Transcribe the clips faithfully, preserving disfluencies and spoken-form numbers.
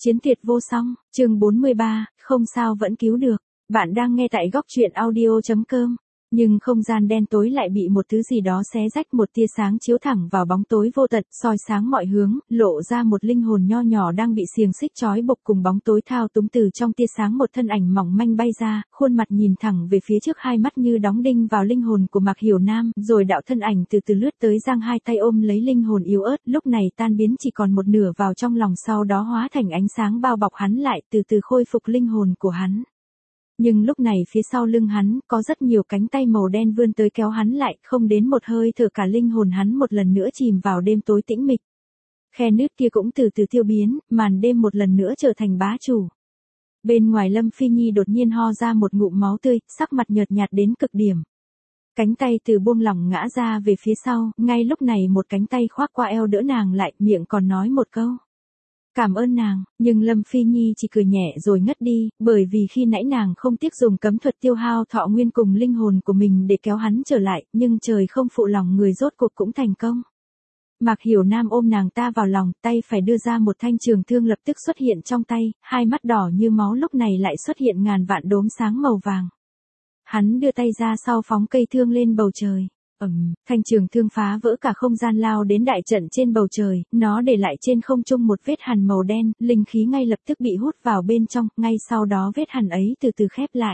Chiến tuyệt vô song, chương bốn mươi ba, không sao vẫn cứu được. Bạn đang nghe tại góc truyện audio chấm com. Nhưng không gian đen tối lại bị một thứ gì đó xé rách, một tia sáng chiếu thẳng vào bóng tối vô tận, soi sáng mọi hướng, lộ ra một linh hồn nho nhỏ đang bị xiềng xích trói buộc cùng bóng tối thao túng. Từ trong tia sáng một thân ảnh mỏng manh bay ra, khuôn mặt nhìn thẳng về phía trước, hai mắt như đóng đinh vào linh hồn của Mạc Hiểu Nam, rồi đạo thân ảnh từ từ lướt tới, giang hai tay ôm lấy linh hồn yếu ớt, lúc này tan biến chỉ còn một nửa vào trong lòng, sau đó hóa thành ánh sáng bao bọc hắn lại, từ từ khôi phục linh hồn của hắn. Nhưng lúc này phía sau lưng hắn, có rất nhiều cánh tay màu đen vươn tới kéo hắn lại, không đến một hơi thở cả linh hồn hắn một lần nữa chìm vào đêm tối tĩnh mịch. Khe nứt kia cũng từ từ tiêu biến, màn đêm một lần nữa trở thành bá chủ. Bên ngoài Lâm Phi Nhi đột nhiên ho ra một ngụm máu tươi, sắc mặt nhợt nhạt đến cực điểm. Cánh tay từ buông lỏng ngã ra về phía sau, ngay lúc này một cánh tay khoác qua eo đỡ nàng lại, miệng còn nói một câu. Cảm ơn nàng, nhưng Lâm Phi Nhi chỉ cười nhẹ rồi ngất đi, bởi vì khi nãy nàng không tiếc dùng cấm thuật tiêu hao thọ nguyên cùng linh hồn của mình để kéo hắn trở lại, nhưng trời không phụ lòng người, rốt cuộc cũng thành công. Mạc Hiểu Nam ôm nàng ta vào lòng, tay phải đưa ra một thanh trường thương lập tức xuất hiện trong tay, hai mắt đỏ như máu lúc này lại xuất hiện ngàn vạn đốm sáng màu vàng. Hắn đưa tay ra sau phóng cây thương lên bầu trời. Ầm, thanh trường thương phá vỡ cả không gian lao đến đại trận trên bầu trời, nó để lại trên không trung một vết hằn màu đen, linh khí ngay lập tức bị hút vào bên trong, ngay sau đó vết hằn ấy từ từ khép lại.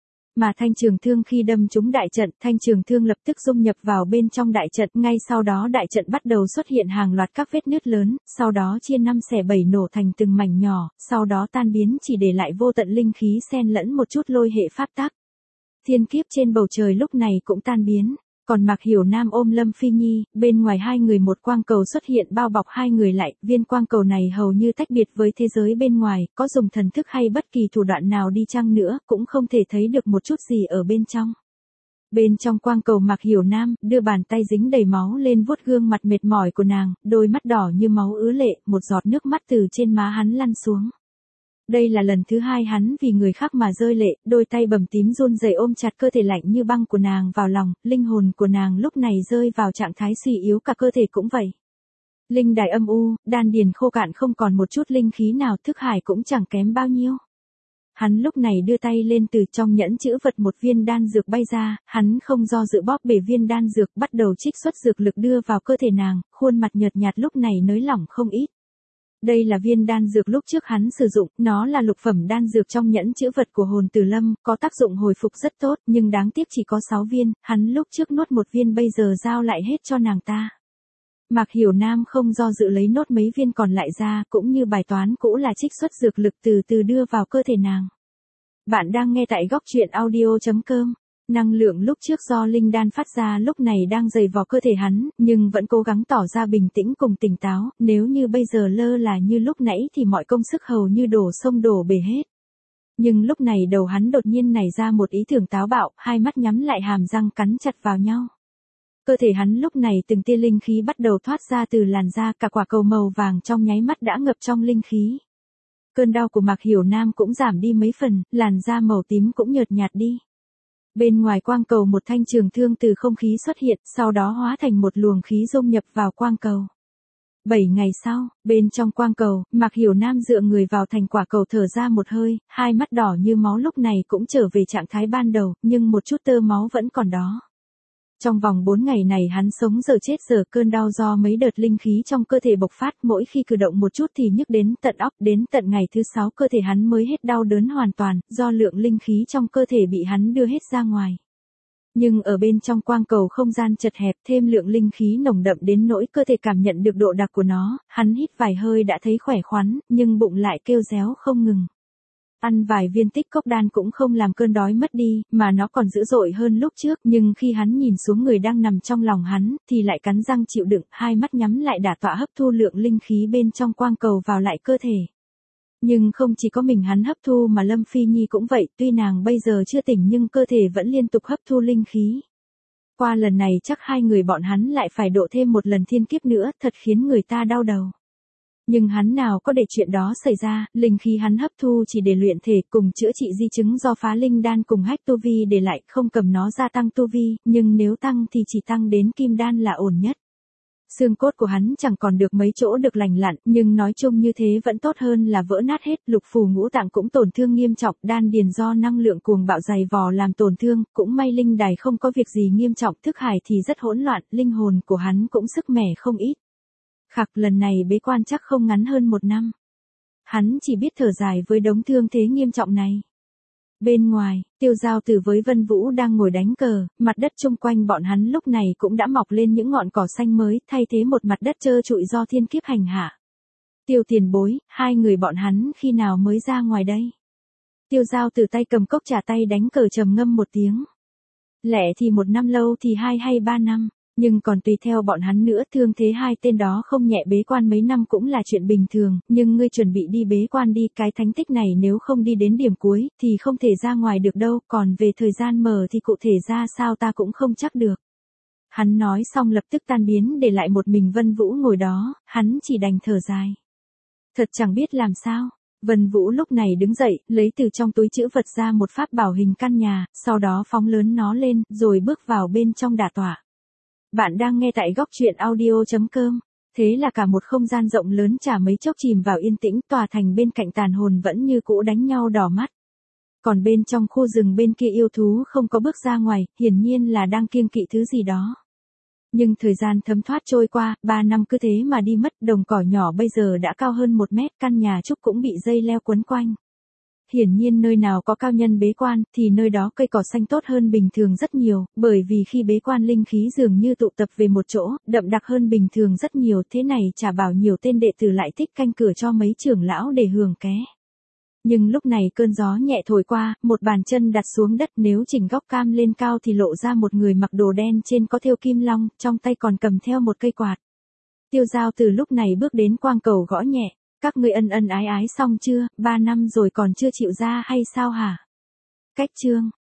Mà thanh trường thương khi đâm trúng đại trận, thanh trường thương lập tức dung nhập vào bên trong đại trận, ngay sau đó đại trận bắt đầu xuất hiện hàng loạt các vết nứt lớn, sau đó chia năm xẻ bảy nổ thành từng mảnh nhỏ, sau đó tan biến chỉ để lại vô tận linh khí xen lẫn một chút lôi hệ pháp tắc. Thiên kiếp trên bầu trời lúc này cũng tan biến. Còn Mạc Hiểu Nam ôm Lâm Phi Nhi, bên ngoài hai người một quang cầu xuất hiện bao bọc hai người lại, viên quang cầu này hầu như tách biệt với thế giới bên ngoài, có dùng thần thức hay bất kỳ thủ đoạn nào đi chăng nữa, cũng không thể thấy được một chút gì ở bên trong. Bên trong quang cầu Mạc Hiểu Nam, đưa bàn tay dính đầy máu lên vuốt gương mặt mệt mỏi của nàng, đôi mắt đỏ như máu ứa lệ, một giọt nước mắt từ trên má hắn lăn xuống. Đây là lần thứ hai hắn vì người khác mà rơi lệ, đôi tay bầm tím run rẩy ôm chặt cơ thể lạnh như băng của nàng vào lòng, linh hồn của nàng lúc này rơi vào trạng thái suy yếu, cả cơ thể cũng vậy. Linh đài âm u, đan điền khô cạn không còn một chút linh khí nào, thức hải cũng chẳng kém bao nhiêu. Hắn lúc này đưa tay lên, từ trong nhẫn chữ vật một viên đan dược bay ra, hắn không do dự bóp bể viên đan dược, bắt đầu trích xuất dược lực đưa vào cơ thể nàng, khuôn mặt nhợt nhạt lúc này nới lỏng không ít. Đây là viên đan dược lúc trước hắn sử dụng, nó là lục phẩm đan dược trong nhẫn chữ vật của Hồn Tử Lâm, có tác dụng hồi phục rất tốt, nhưng đáng tiếc chỉ có sáu viên, hắn lúc trước nuốt một viên bây giờ giao lại hết cho nàng ta. Mạc Hiểu Nam không do dự lấy nốt mấy viên còn lại ra, cũng như bài toán cũ là trích xuất dược lực từ từ đưa vào cơ thể nàng. Bạn đang nghe tại góc truyện audio chấm com. Năng lượng lúc trước do linh đan phát ra lúc này đang dày vò cơ thể hắn, nhưng vẫn cố gắng tỏ ra bình tĩnh cùng tỉnh táo, nếu như bây giờ lơ là như lúc nãy thì mọi công sức hầu như đổ sông đổ bể hết. Nhưng lúc này đầu hắn đột nhiên nảy ra một ý tưởng táo bạo, hai mắt nhắm lại, hàm răng cắn chặt vào nhau. Cơ thể hắn lúc này từng tia linh khí bắt đầu thoát ra từ làn da, cả quả cầu màu vàng trong nháy mắt đã ngập trong linh khí. Cơn đau của Mạc Hiểu Nam cũng giảm đi mấy phần, làn da màu tím cũng nhợt nhạt đi. Bên ngoài quang cầu một thanh trường thương từ không khí xuất hiện, sau đó hóa thành một luồng khí dung nhập vào quang cầu. Bảy ngày sau, bên trong quang cầu, Mạc Hiểu Nam dựa người vào thành quả cầu, thở ra một hơi, hai mắt đỏ như máu lúc này cũng trở về trạng thái ban đầu, nhưng một chút tơ máu vẫn còn đó. Trong vòng bốn ngày này hắn sống giờ chết giờ, cơn đau do mấy đợt linh khí trong cơ thể bộc phát, mỗi khi cử động một chút thì nhức đến tận óc, đến tận ngày thứ sáu cơ thể hắn mới hết đau đớn hoàn toàn, do lượng linh khí trong cơ thể bị hắn đưa hết ra ngoài. Nhưng ở bên trong quang cầu không gian chật hẹp, thêm lượng linh khí nồng đậm đến nỗi cơ thể cảm nhận được độ đặc của nó, hắn hít vài hơi đã thấy khỏe khoắn, nhưng bụng lại kêu réo không ngừng. Ăn vài viên tích cốc đan cũng không làm cơn đói mất đi, mà nó còn dữ dội hơn lúc trước, nhưng khi hắn nhìn xuống người đang nằm trong lòng hắn, thì lại cắn răng chịu đựng, hai mắt nhắm lại đả tọa hấp thu lượng linh khí bên trong quang cầu vào lại cơ thể. Nhưng không chỉ có mình hắn hấp thu mà Lâm Phi Nhi cũng vậy, tuy nàng bây giờ chưa tỉnh nhưng cơ thể vẫn liên tục hấp thu linh khí. Qua lần này chắc hai người bọn hắn lại phải độ thêm một lần thiên kiếp nữa, thật khiến người ta đau đầu. Nhưng hắn nào có để chuyện đó xảy ra, linh khí hắn hấp thu chỉ để luyện thể cùng chữa trị di chứng do phá linh đan cùng hách tu vi để lại, không cầm nó gia tăng tu vi, nhưng nếu tăng thì chỉ tăng đến kim đan là ổn nhất. Xương cốt của hắn chẳng còn được mấy chỗ được lành lặn, nhưng nói chung như thế vẫn tốt hơn là vỡ nát hết, lục phủ ngũ tạng cũng tổn thương nghiêm trọng, đan điền do năng lượng cuồng bạo dày vò làm tổn thương, cũng may linh đài không có việc gì nghiêm trọng, thức hải thì rất hỗn loạn, linh hồn của hắn cũng sức mẻ không ít. Khặc lần này bế quan chắc không ngắn hơn một năm. Hắn chỉ biết thở dài với đống thương thế nghiêm trọng này. Bên ngoài, Tiêu Giao Tử với Vân Vũ đang ngồi đánh cờ, mặt đất chung quanh bọn hắn lúc này cũng đã mọc lên những ngọn cỏ xanh mới, thay thế một mặt đất trơ trụi do thiên kiếp hành hạ. Tiêu tiền bối, hai người bọn hắn khi nào mới ra ngoài đây? Tiêu Giao Tử tay cầm cốc trà tay đánh cờ trầm ngâm một tiếng. Lẻ thì một năm, lâu thì hai hay ba năm. Nhưng còn tùy theo bọn hắn nữa, thương thế hai tên đó không nhẹ, bế quan mấy năm cũng là chuyện bình thường, nhưng ngươi chuẩn bị đi bế quan đi, cái thánh tích này nếu không đi đến điểm cuối, thì không thể ra ngoài được đâu, còn về thời gian mở thì cụ thể ra sao ta cũng không chắc được. Hắn nói xong lập tức tan biến để lại một mình Vân Vũ ngồi đó, hắn chỉ đành thở dài. Thật chẳng biết làm sao. Vân Vũ lúc này đứng dậy, lấy từ trong túi trữ vật ra một pháp bảo hình căn nhà, sau đó phóng lớn nó lên, rồi bước vào bên trong đả tọa. Bạn đang nghe tại góc truyện audio chấm com. Thế là cả một không gian rộng lớn chả mấy chốc chìm vào yên tĩnh, tòa thành bên cạnh tàn hồn vẫn như cũ đánh nhau đỏ mắt. Còn bên trong khu rừng bên kia yêu thú không có bước ra ngoài, hiển nhiên là đang kiêng kỵ thứ gì đó. Nhưng thời gian thấm thoát trôi qua, ba năm cứ thế mà đi mất, đồng cỏ nhỏ bây giờ đã cao hơn một mét, căn nhà trúc cũng bị dây leo quấn quanh. Hiển nhiên nơi nào có cao nhân bế quan, thì nơi đó cây cỏ xanh tốt hơn bình thường rất nhiều, bởi vì khi bế quan linh khí dường như tụ tập về một chỗ, đậm đặc hơn bình thường rất nhiều, thế này chả bảo nhiều tên đệ tử lại thích canh cửa cho mấy trưởng lão để hưởng ké. Nhưng lúc này cơn gió nhẹ thổi qua, một bàn chân đặt xuống đất, nếu chỉnh góc cam lên cao thì lộ ra một người mặc đồ đen trên có thêu kim long, trong tay còn cầm theo một cây quạt. Tiêu Giao Tử lúc này bước đến quang cầu gõ nhẹ. Các ngươi ân ân ái ái xong chưa, ba năm rồi còn chưa chịu ra hay sao hả? Cách chương.